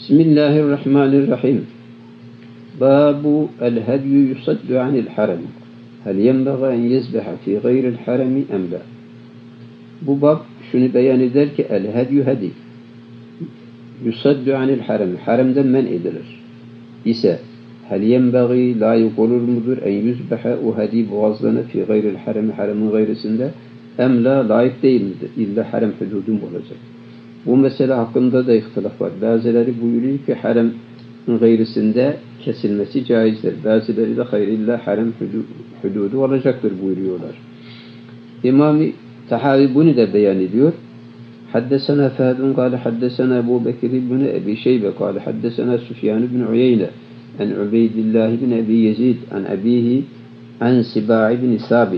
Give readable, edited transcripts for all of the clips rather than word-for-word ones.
Bismillahirrahmanirrahim. Babu el-hedyu yusaddu anil harem. Hel yenbeği en yezbeha fi gayril haremi em la? Bu bab şunu beyan eder ki el-hedyu hedi yusaddu anil harem. Haremden men edilir. İse hel yenbeği layık olur mudur en yüzbeha o hedi boğazlanı fi gayril haremi haremin gayrısında em la layık değil midir? İlla harem hududun olacak. Bu mesele hakkında da ihtilaf var. Bazıları buyuruyor ki harem gayrısında kesilmesi caizdir. Bazıları da hayır illa harem hududu olacaktır buyuruyorlar. İmam-ı Tahavi bunu da beyan ediyor. Haddesena Fehadun kâle haddesena Ebu Bekir ibn Ebi Şeybe kâle haddesena Süfyan ibn Uyeyne en Ubeydillah ibn Ebi Yezid en abihi en Siba' ibn Sabit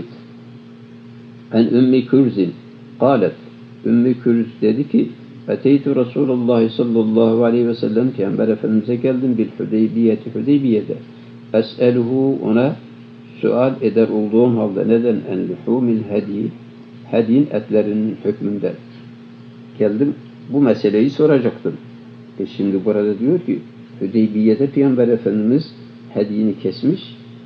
en Ümmü Kürzin kâlet Ümmü Kürz dedi ki Eteytu Resulullah sallallahu aleyhi ve sellem Peygamber Efendimiz'e geldim bil Hudeybiye'de. Es'eluhu ona sual eder olduğum halde neden en luhumil hediyin etlerinin hükmünden. Geldim bu meseleyi soracaktım. Şimdi burada diyor ki Hudeybiye'de Peygamber Efendimiz hediyini kesmiş.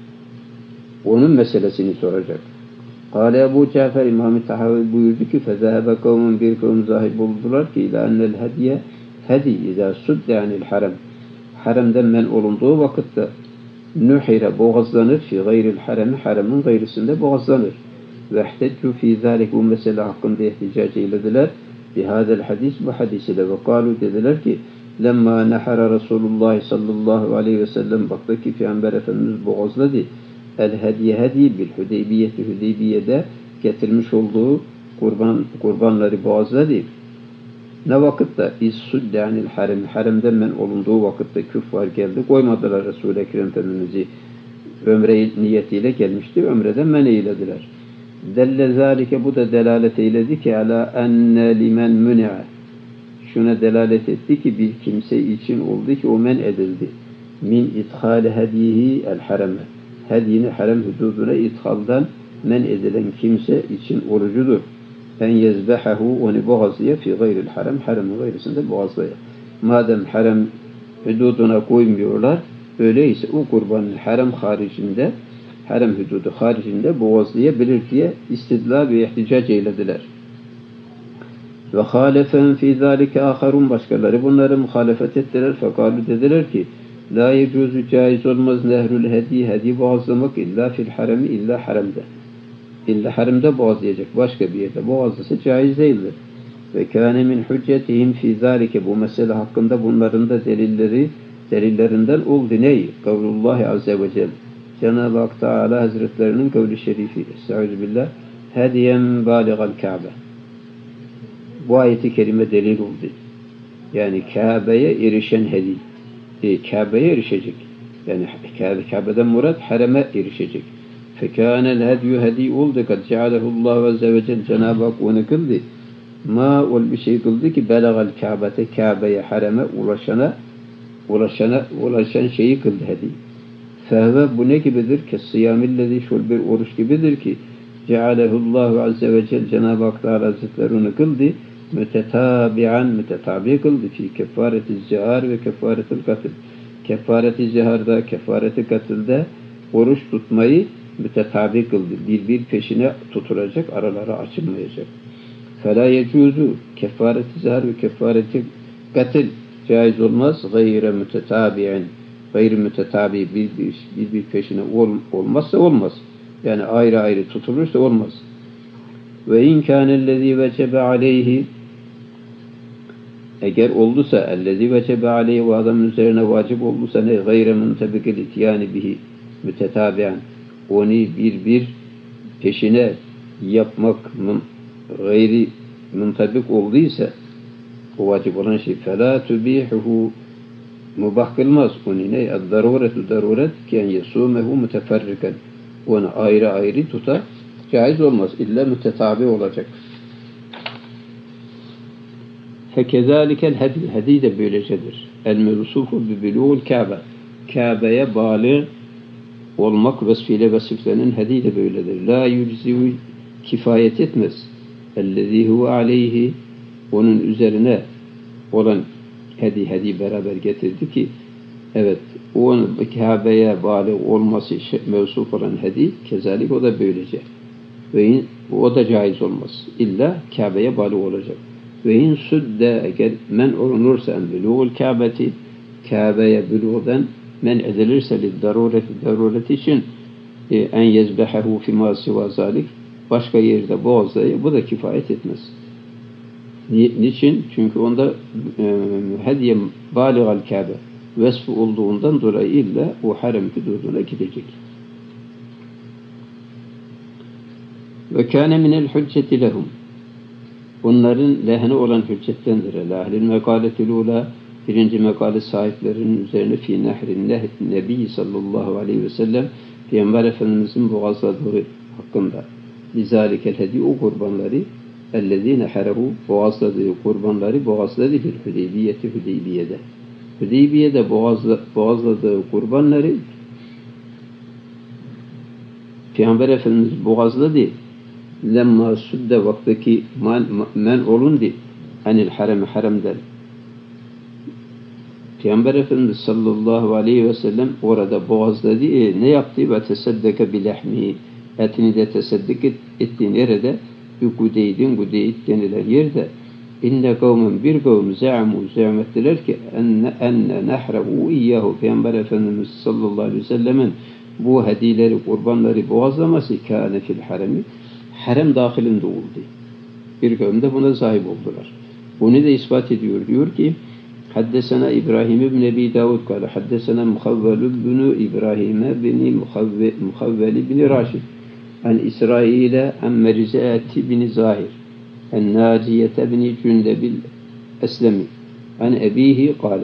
Onun meselesini soracak. Kâle Ebu Cafer İmam-ı Tahavi buyurdu ki فَذَهَبَ قَوْمٌ bir kavim zahip oldular ki اِلَى اَنَّ الْهَدِيَ hedi اِذَا سُدَّ عَنِ الْحَرَمِ haremden men olunduğu vakitte nühire boğazlanır fi gayril haremi haremin gayrısında boğazlanır. Ve ihteccu fi zâlik bu mesele hakkında ihticac eylediler. Bihâzel hadis bu hadis ile ve kâlu dediler ki lemma nehara Resulullah sallallahu aleyhi ve sellem baktı ki Peygamber Efendimiz boğazladı. El-hediye hedi bil Hudeybiye'de getirmiş olduğu kurbanları boğazladı. Ne vakitte is-sudde anil haremden men olunduğu vakitte küffar geldi. Koymadılar Resul-i Ekrem Efendimiz'i. Ömre niyetiyle gelmişti. Ömreden men eylediler. Delle zâlike bu da delalet eyledi ki ala enne limen müni'a. Şuna delalet etti ki bir kimse için oldu ki o men edildi. Min ithâli hedihi el-hareme. Hediyini harem hududuna ithaldan men edilen kimse için orucudur. En yezbehahu onu boğazlaya fi gayril harem haremin gayrısında boğazlaya. Madem harem hududuna koymuyorlar öyleyse o kurbanın harem haricinde harem hududu haricinde boğazlayabilir diye istidlal ve ihticac eylediler. Ve hâlefen fî zâlike âharun başkaları bunları muhalefet ettiler. Fekalu dediler ki la yecuzu caiz olmaz nehrül hedi boğazlamak illa fil haremi illa haremde. İlla haremde boğazlayacak başka bir yerde boğazlasa caiz değildir. Ve kâne min hüccetihim fî zâlike bu mesele hakkında bunların da delillerinden oldu ney? Kavlullahi azze ve celle. Cenab-ı Hak Teala Hazretlerinin kavli şerifi. Estağfirullah. Hediyen bâligal Kâbe. Bu ayeti kerime delil oldu. Yani Kabe'ye erişen hediye. Kabe'ye erişecek. Yani Kabe'den murat hareme erişecek. Fekânel hedyu hedi oldu. Kad cealehullahu azze ve celle Cenab-ı Hak onu kıldı. Ma ol bir şey kıldı ki belagal Kabe'te Kabe'ye hareme ulaşan şeyi kıldı hedi. Fehve bu ne gibidir? Kessiyamillezi şul bir oruç gibidir ki cealehullahu azze ve celle Cenab-ı Hak Teala Hazretleri onu kıldı. Mütetabi kıldı fi kefareti zihar ve kefaretil katil. Kefareti ziharda, kefareti katilde oruç tutmayı mütetabi kıldı. Bir peşine tutulacak, araları açılmayacak. Fela yecuzu kefareti zihar ve kefareti katil caiz olmaz. Gayre mütetabi'in gayri mütetabi bir peşine olmazsa olmaz. Yani ayrı ayrı tutulursa olmaz. Ve in kânellezî vecebe aleyhi eğer olduysa ellezî vecebe aleyhi o adamın üzerine vacip olduysa ne gayre muntabikil ityâni bihi mütetâbi'an onu bir peşine yapmak gayri muntabik olduysa o vacip olan şey felâ tubîhuhu mubah kılmaz onu ne daruret ki en yesûmehu müteferriken onu ayrı ayrı tutar caiz olmaz. İlla mütetabi olacak. Fekezâlikel hedi de böylecedir. El-mevsufu bi-bilû'l Kâbe. Kâbe'ye bağlı olmak vesfiyle vasıflanan hedi de böyledir. La yüczi'u kifayet etmez. Ellezî huve aleyhi onun üzerine olan hedi beraber getirdi ki evet o Kabe'ye bağlı olması mevsuf olan hedi kezalik o da böylece. Ve o da caiz olmaz. İlla Kabe'ye bağlı olacak. Ve in sudde eğer men olunursa en bülûgul Kabe'ti Kabe'ye bülûğdan men edilirse daruret için en yezbehehu fîmâ sivâ zâlik başka yerde boğazlayı bu da kifayet etmez. Niçin? Çünkü onda hediye bâligal Kabe vesfı olduğundan dolayı illa o harem hududuna gidecek. Ve kâne minel hücceti lehum. Bunların lehine olan hüccettendir. Ehlil mekâletil ûlâ birinci mekale sahiplerinin üzerine fî nehrin nebi sallallahu aleyhi ve sellem Peygamber Efendimizin boğazladığı hakkında. Lizâlikel hedi o kurbanları ellezîne herehu boğazladığı kurbanları boğazladı bir Hüdeybiyede. Hüdeybiye'de boğazladığı kurbanları Peygamber Efendimiz boğazladı. Lemma sudde vaktaki men olundu anil haremden. Peygamber Efendimiz sallallahu aleyhi ve sellem orada boğazladı. Ne yaptı? Ve teseddeke bilehmi. Etini de teseddik ettiği nerede? Gudeyd denilen yerde. İnne kavmen bir kavm zâmettiler ki enne nehrehu iyyahu. Peygamber Efendimiz sallallahu aleyhi ve sellemin bu hediyeleri, kurbanları boğazlaması kâne fil haremi. Harem dahilinde oldu. Bir kavim de buna sahip oldular. Bunu da ispat ediyor. Diyor ki Haddesena İbrahim ibn Ebi Davud kâle haddesena Muhavvel ibn İbrahim ibn Muhavvel ibn Raşid an İsrail'e an Merizat ibn Zahir an Naciyet ibn Cündebil Eslemi an ebihi kâle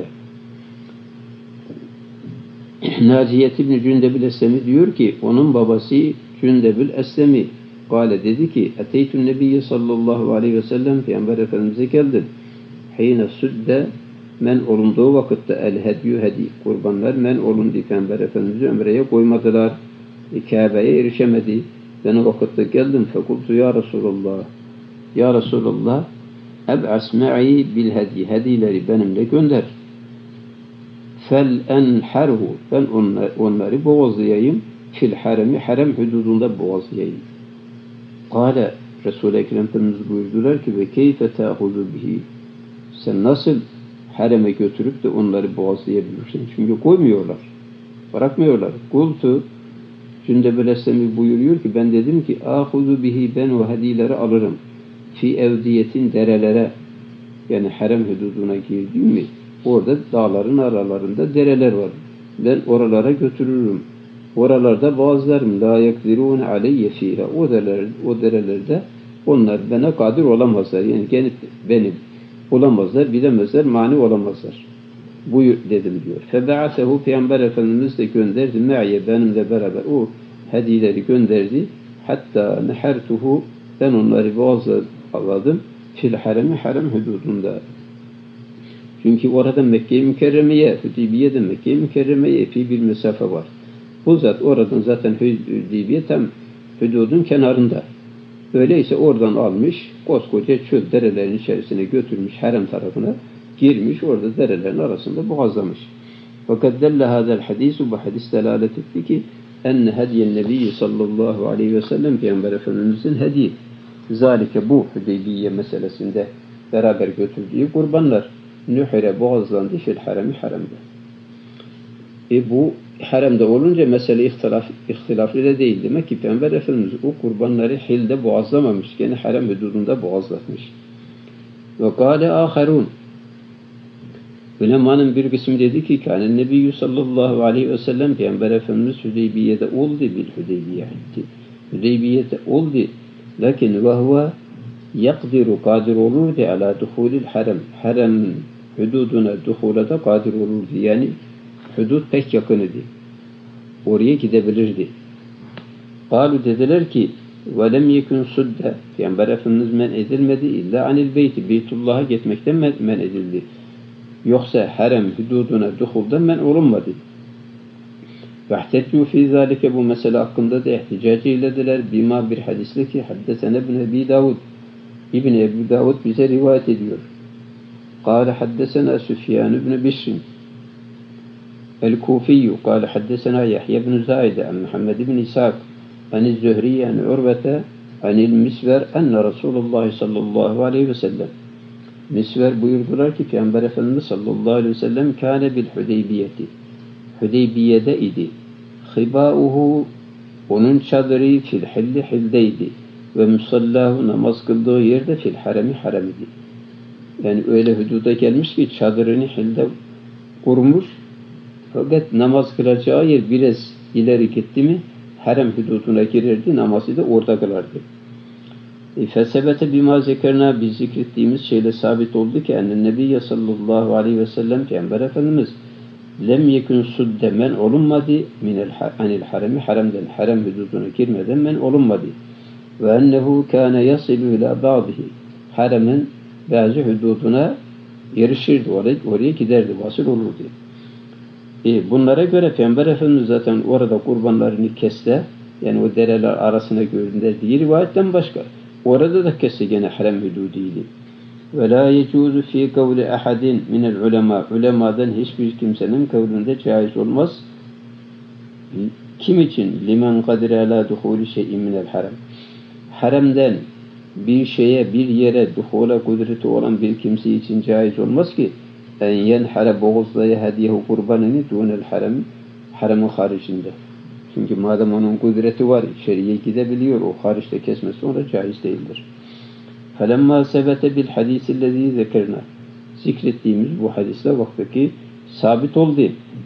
Naciyet ibn Cündebil Eslemi diyor ki onun babası Cündebil Eslemi kâle dedi ki Eteytün Nebiyye sallallahu aleyhi ve sellem Peygamber Efendimiz'e geldim. Hîne südde men olunduğu vakitte el hedyü hedi kurbanlar men olundu Peygamber Efendimiz'i ömreye koymadılar. Kabe'ye erişemedi. Ben o vakitte geldim. Fekultu ya Resulallah. Ya Resulallah eb'as me'i bil hedi. Hedileri benimle gönder. Fel enherhu. Ben onları boğazlayayım. Fil haremi. Harem hududunda boğazlayayım. Kale Resul-i Ekrem Efendimiz buyurdular ki ve keyfe ta'huzu bihi. Sen nasıl hareme götürüp de onları boğazlayabilirsin? Çünkü koymuyorlar. Bırakmıyorlar. Kultu Cündebel Eslemi buyuruyor ki ben dedim ki ahuzu bihi ben o hediyeleri alırım. Fi evdiyetin derelere yani harem hududuna girdim mi orada dağların aralarında dereler var. Ben oralara götürürüm. Oralarda boğazlarım. La yekdirûne aleyye fîhâ. O derelerde onlar bana kadir olamazlar. Yani gelip benim olamazlar, bilemezler, mani olamazlar. Buyur dedim diyor. Febe'asehu Peygamber Efendimiz de gönderdi. Me'ye benimle beraber o hediyeleri gönderdi. Hatta nehertuhu ben onları boğazladım. Fil haremi harem hududunda. Çünkü orada Mekke-i Mükerreme'ye, Hüdeybiye'de Mekke-i Mükerreme'ye epey bir mesafe var. Bu zat oradan zaten Hüdeybiye tam hududun kenarında. Öyleyse oradan almış, koskoca çöl derelerin içerisine götürmüş, harem tarafına girmiş, orada derelerin arasında boğazlamış. Fakat delle hadel hadisu, bu hadis delalet etti ki enne hediyen nebiyyi sallallahu aleyhi ve sellem Peygamber Efendimizin hediye. Zalike bu Hüdeybiye meselesinde beraber götürdüğü kurbanlar nühire boğazlandı fil haremi haremde. Bu haremde olunca mesele ihtilaflı da değil. Demek ki Peygamber Efendimiz o kurbanları hilde boğazlamamış. Yani harem hududunda boğazlatmış. Ve kâle âherûn. Ulemanın bir kısmı dedi ki kâne nebiyyü sallallahu aleyhi ve sellem Peygamber Efendimiz Hüdeybiye'de oldu bil Hüdeybiye. Hüdeybiye'de oldu. Lakin ve huve yakdiru kadir olurdu ala duhulil harem. Harem hududuna duhulada kadir olurdu. Yani hudud pek yakın idi. Oraya gidebilirdi. Kalu dediler ki وَلَمْ يَكُنْ سُدَّ Peygamber Efendimiz men edilmedi illa anil beyti. Beytullah'a gitmekten men edildi. Yoksa harem hududuna duhuldan men olunmadı. وَاحْتَجُّوا فِي ذَٰلِكَ bu mesele hakkında da ihticacı eylediler. Bima bir hadisle ki haddesene İbn Ebi Davud. İbn Ebi Davud bize rivayet ediyor. قال حدثنا سفيان بن بشر الكوفي قال حدثنا يحيى بن زايد عن محمد بن إسحاق عن الزهري عن عروة عن المسور أن رسول الله صلى الله عليه وسلم Misver buyurdular ki Peygamber Efendimiz sallallahu aleyhi ve sellem kâne bil Hudeybiyeti. Hudeybiye'de idi. Hibâuhu onun çadırı fil hilli hildeydi. Ve musallahu namaz kıldığı yerde fil haremi haremidi. Yani öyle hududa gelmiş ki çadırını hilde kurmuş. Fakat namaz kılacağı yer biraz ileri gitti mi harem hududuna girerdi. Namazı da orada kılardı. Fesebete bima zekerna biz zikrettiğimiz şeyle sabit oldu ki ennen nebiyye sallallahu aleyhi ve sellem Peygamber Efendimiz lem yekun sudde men olunmadı anil haremi haremden harem hududuna girmeden men olunmadı ve ennehu kâne yasilu ila ba'dihi haremin bazı hududuna yarışırdı oraya giderdi vasıl olurdu. Bunlara göre Peygamber Efendimiz zaten orada kurbanlarını kesti yani o dereler arasına gönderdiği rivayetten başka orada da kesse gene harem hududiydi. Ve la yecuzu fi kavli ahadin minel ulema. Ulemadan hiçbir kimsenin kavlinde caiz olmaz. Kim için? Limen kadire ala duhuli şeyin minel harem. Haremden bir şeye, bir yere duhula kudreti olan bir kimse için caiz olmaz ki en yenhare boğuzlaya hediyehu kurbanını dunel harem, haremin haricinde. Çünkü madem onun kudreti var, içeriye gidebiliyor, o hariçte kesmesi ona caiz değildir. فَلَمَّا سَبَتَ بِالْحَدِيثِ الَّذ۪ي ذَكَرْنَا Zikrettiğimiz bu hadiste vaktaki sabit oldu.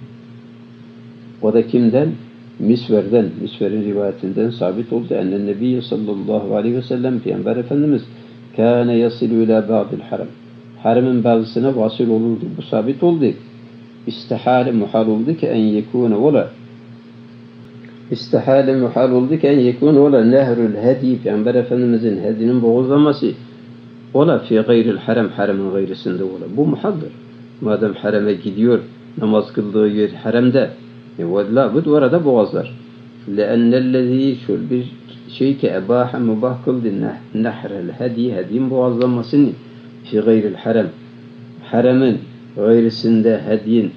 O da kimden? Misver'den, Misver'in rivayetinden sabit oldu. Ennen Nebiyye sallallahu aleyhi ve sellem Peygamber Efendimiz kâne yasilu ila ba'dil harem. Haremin bazısına vasıl olurdu. Bu sabit oldu. İstihale muhal oldu ki en yekûne ola. İstihale muhal oldu ki en yekûne ola nehrül hedi. Peygamber Efendimizin hedinin boğuzlaması ola fi gayril harem. Haremin gayrisinde ola. Bu muhaldır. Madem hareme gidiyor, namaz kıldığı yer haremde. وَلَّا orada boğazlar. لَاَنَّ الَّذ۪ي şöyle bir şey ki ebaha mubah kıldı nehrel hedi, hedin boğazlanmasını fi gayril harem. Haremin gayrisinde hedin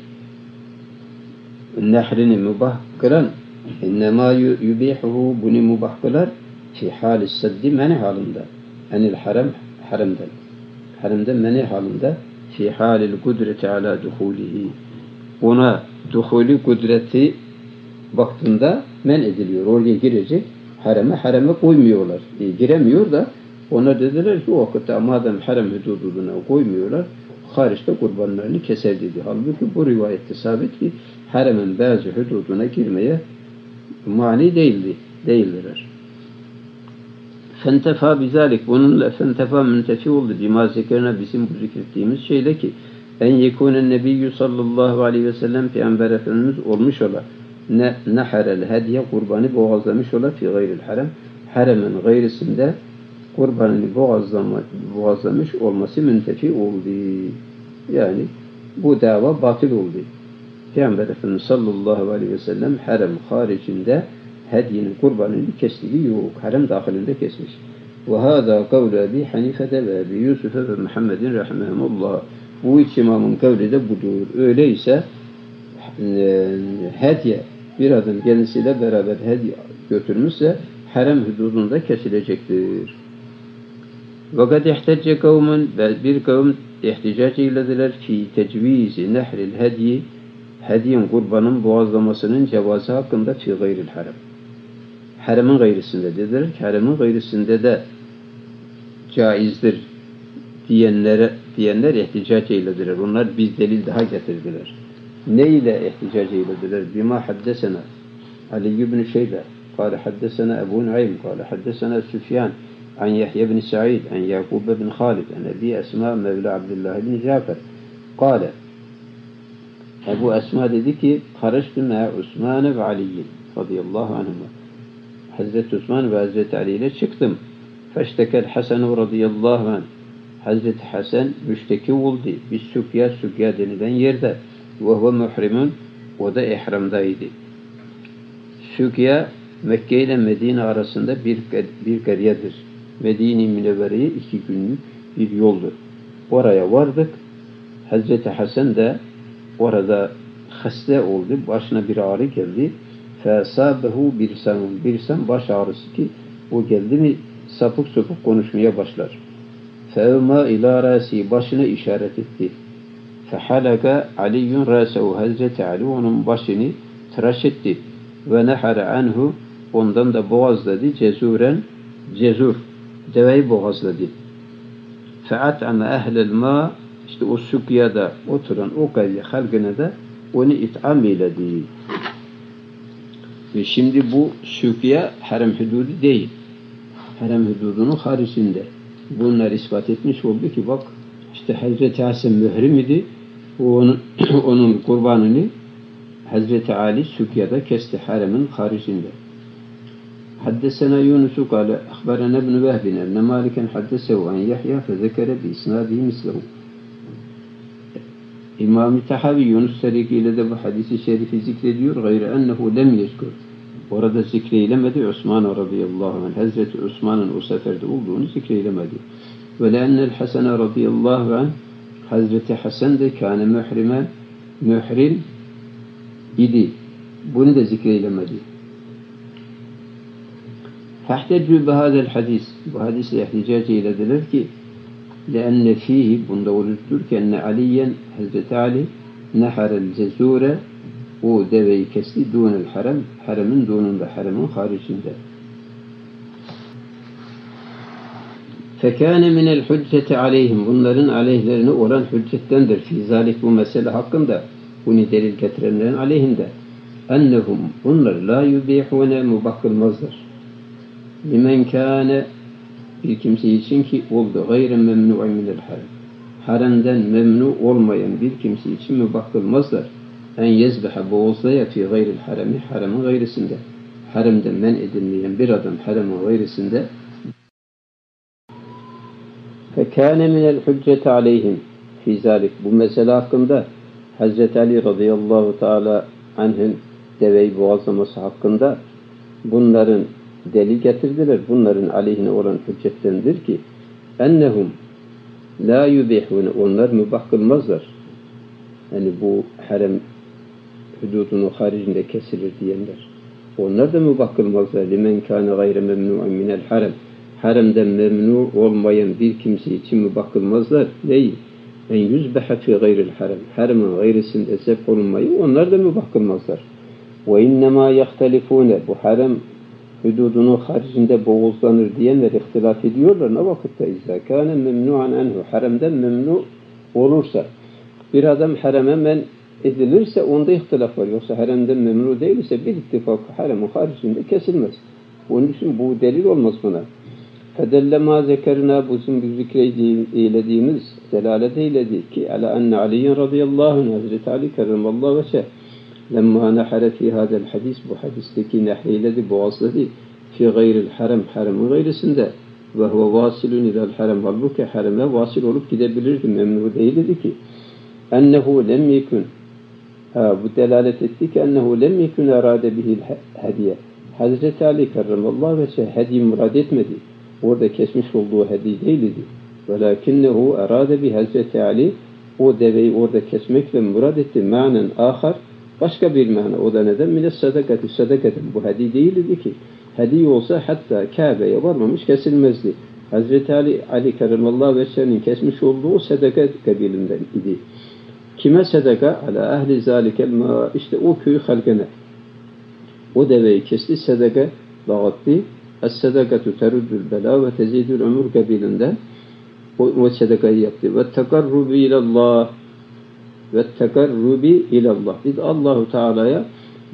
nehrini mubah kılan اِنَّمَا يُبِيحُهُ bunu mubah kılar fi hâlis seddi meni halinde. Enil harem, haremden. Haremden meni halinde fi halil kudreti ala duhulihi. Ona duhulü kudreti baktığında men ediliyor. Oraya girecek. Hareme koymuyorlar. Giremiyor da ona dediler ki o vakitte madem harem hududuna koymuyorlar hariçte kurbanlarını keser dedi. Halbuki bu rivayette sabit ki haremin bazı hududuna girmeye mani değildiler. Fentefa bizalik bununla fentefa müntefi oldu. Bima zekerine bizim bu zikrettiğimiz şeyle ki en yekûnen nebiyyü sallallahu aleyhi ve sellem Peygamber Efendimiz olmuş ola neharel hediye kurbanı boğazlamış ola fi gayril harem haremin gayrisinde kurbanını boğazlamış olması müntefi oldu. Yani bu dava batıl oldu. Peygamber Efendimiz sallallahu aleyhi ve sellem harem haricinde hedyenin kurbanını kestiği yok. Harem dahilinde kesmiş. Ve hâzâ kavlu Ebi Hanife'de ve Ebi Yusuf'e ve Muhammedin rahimehumullah. Bu üç imamın kavli de budur. Öyleyse hediye bir adam kendisiyle beraber hediye götürmüşse harem hududunda kesilecektir. Fakat ihtecce kavmun bir kavim ihticac eylediler fi tecvizi nehril hediye hediyen kurbanın boğazlamasının cevazı hakkında fi gayril harem. Haremin gayrisinde dediler ki haremin gayrisinde de caizdir diyenler ihticac eylediler. Onlar biz delil daha getirdiler. Ne ile ihticac eylediler? Bima haddesena Ali ibn Şeybe قال حدثنا أبو نعيم قال حدثنا سفيان عن يحيى بن سعيد عن يعقوب بن خالد عن أبي أسماء مولى عبد الله بن جعفر قال Ebu Esma dedi ki karıştı ma Osman ve Ali radıyallahu anhuma. Hazreti Osman ve Hazreti Ali ile çıktım. Feştekel Hasan radıyallahu anh. Hazreti Hasan müşteki oldu. Bir sükya denilen yerde. Ve huve muhrimun. O da ihramdaydı. Sükya Mekke ile Medine arasında bir kariyedir. Medine-i Münevvere'ye 2 günlük bir yoldur. Oraya vardık. Hazreti Hasan da orada hasta oldu. Başına bir ağrı geldi. Fesabehu birsen baş ağrısı ki o geldi mi sapık sapık konuşmaya başlar. Fevma ila rasi başına işaret etti. Fehalaka Aliyyun rasehu Hazreti Ali onun başını tıraş etti. Ve nehara anhu ondan da boğazladı cezur deveyi boğazladı. Feat'ame ehlel ma işte o sükiyada oturan o kavye halkına da onu it'am eyledi. Ve şimdi bu sükiye harem hududu değil. Harem hududunun haricinde. Bunlar ispat etmiş oldu ki bak işte Hazreti Hasan mührim idi. Onun kurbanını Hazreti Ali sükiyada kesti haremin haricinde. حدثنا يونس قال أخبرنا ابن وهب أن مالكا حدثه عن يحيى فذكر بإسناده مثله. İmam-ı Tahavi Yunus tarikiyle de bu hadisi şerifi zikrediyor. Gayrı ennehu lem yezkur. Orada zikreylemedi Osman radıyallahu anh. Hazreti Osman'ın o seferde olduğunu zikreylemedi. Ve leennel Hasan radıyallahu anh Hazreti Hasan de kâne mührim idi. Bunu da zikreylemedi. فاحتجوا بهذا الحديث bu hadisle ihticac eylediler ki لأن فيه bunda oluştur ki enne Aliyen Hazreti Ali neharel cezure o deveyi kesti dunel harem haremin dununda haremin haricinde. Fekâne minel hücceti aleyhim bunların aleyhlerine olan hüccettendir fi zalik bu mesele hakkında bunu delil getirenlerin aleyhinde ennehum bunlar la yubihune mubakılmazlar. Limen kâne bir kimse için ki oldu gayre memnu'un minel harem. Haremden memnu olmayan bir kimse için mübakılmazlar. En yezbehe boğuzlaya fi gayril haremi haremin gayrisinde. Haremden men edilmeyen bir adam haremin gayrisinde fekâne minel hücceti aleyhim fi zalik. Bu mesele hakkında Hazreti Ali radıyallahu teala anh'ın deveyi boğazlaması hakkında bunların delil getirdiler. Bunların aleyhine olan hüccettendir ki ennehum la yubihune onlar mübah kılmazlar. Yani bu harem hududunun haricinde kesilir diyenler. Onlar da mübah kılmazlar. Limen kâne gayre memnu'un minel harem. Haremden memnu olmayan bir kimse için mübah kılmazlar. Değil. En yüzbehe fi gayril harem. Haremin gayrisinde zevk olunmayı onlar da mübah kılmazlar. Ve innemâ yahtelifûne bu harem hududunun haricinde boğuzlanır diyenler ihtilaf ediyorlar. Ne vakitte izâ kâne memnu'an enhu haremden memnu olursa bir adam hareme men edilirse onda ihtilaf var. Yoksa haremden memnu değilse bir ittifak haremin haricinde kesilmez. Onun için bu delil olmaz buna. Fedelle mâ zekerina bizim bir zikreylediğimiz delalet eyledi ki ala enne Aliyyên radıyallahu anh Hazreti Ali kerremallahu veçhe lemma nehare fi hadel hadis bu hadisteki nehyeledi boğazladı fi gayril harem haremin gayrisinde ve huve vasilun ilal harem halbuki hareme vasil olup gidebilirdi memnu değildi ki ennehu lem yekun bu delalet etti ki ennehu lem yekun erade bihil hediye Hazreti Ali kerremallahu veçhe hediye murad etmedi. Orada kesmiş olduğu hediye değildi. Velakinnehu erade bi Hazreti Ali o deveyi orada kesmekle murad etti. Manen ahar başka bir mana. O da neden? Mine sadakati sadakaten. Bu hediye değildi ki. Hediye olsa hatta Kabe'ye varmamış kesilmezdi. Hazreti Ali kerremallahu veçhe'nin kesmiş olduğu o sadaka kabilinden idi. Kime sadaka? Ala ehli zalikel ma işte o köy halkına. O deveyi kesti sadaka dağıttı. Es-sedakatu teruddül bela ve tezidül ömür kabilinden o sadakayı yaptı. Ve tekarrubi ilallah ve tekarrubi ilallah. Biz Allahu Teala'ya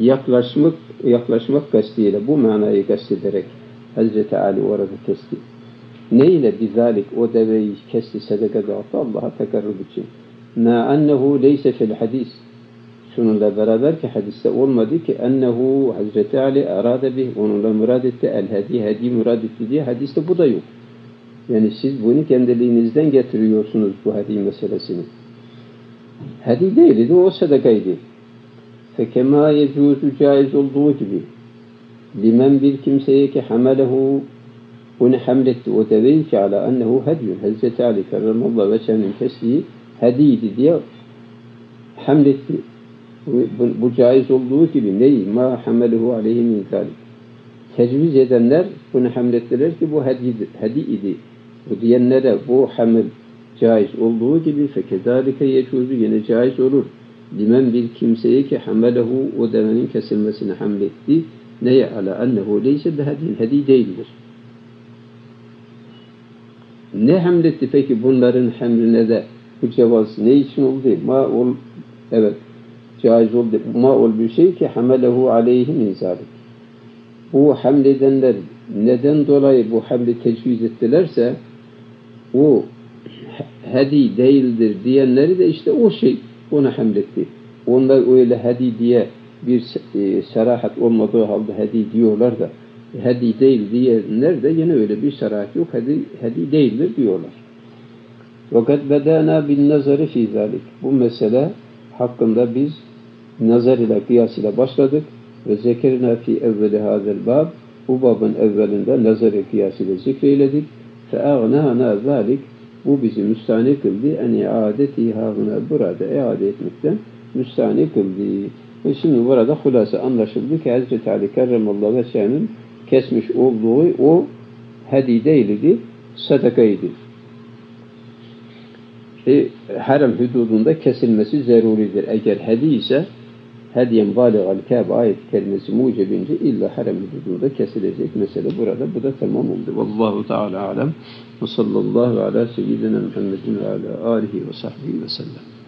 yaklaşmak kastıyla bu manayı kastederek Hazreti Ali orada kesti. Neyle bizalik o deveyi kesti sadaka dağıttı Allah'a tekarrub için. Ma ennehu leyse fil hadis. Şununla beraber ki hadiste olmadı ki ennehu Hazreti Ali erade bih onunla murad etti hedi murad etti diye hadiste bu da yok. Yani siz bunu kendiliğinizden getiriyorsunuz bu hedi meselesini. Hedi değildi o sadakaydı. Fekema yecuzu caiz olduğu gibi limen bir kimseye ki hamelehu onu hamletti o deveyi ki ala ennehu hediyun Hazreti Ali kerremallahu veçhe'nin kestiği hediydi diye hamletti. Bu caiz olduğu gibi neyi? Ma hamelehu aleyhi min zalik. Tecviz edenler bunu hamlettiler ki bu hedi idi. Bu diyenlere bu hamil caiz olduğu gibi fekezalike yecuzu yine caiz olur. Limen bir kimseye ki hamelehu o devenin kesilmesini hamletti. Neye ala ennehu leyse behedin. Hedi değildir. Ne hamletti peki bunların hamline de bu cevaz ne için oldu? Evet caiz oldu. Ma ol bir şey ki hamelehu aleyhi min zalik. Bu hamledenler neden dolayı bu hamle tecviz ettilerse o hedi değildir diyenleri de işte o şey ona hamletti. Onlar öyle hedi diye bir sarahat olmadığı halde hedi diyorlar da hedi değil diyenler de yine öyle bir sarahat yok. Hedi değildir diyorlar. Fakat bedana bin nazarı fi zalik. Bu mesele hakkında biz nazar ile kıyas ile başladık ve zekerna fi evveli hazel bab. Bu babın evvelinde nazar-ı kıyas ile zikreyledik. Fe ağnâna zalik. Bu bizi müstahni kıldı. En iadeti hâhuna burada iade etmekten müstahni kıldı. Ve şimdi burada hulasa anlaşıldı ki Hazreti Ali Kerremallahu Vece'nin kesmiş olduğu o hedi değildi, sadakaydı. Harem hududunda kesilmesi zaruridir. Eğer hedi ise hediyen baligal kâbe ayet kelimesi mucibince illa harem hududunda kesilecek mesele burada. Bu da tamam oldu. Vallahu Teala alem ve sallallahu ala seyyidina Muhammedin ve ala alihi ve sahbihi ve sellem.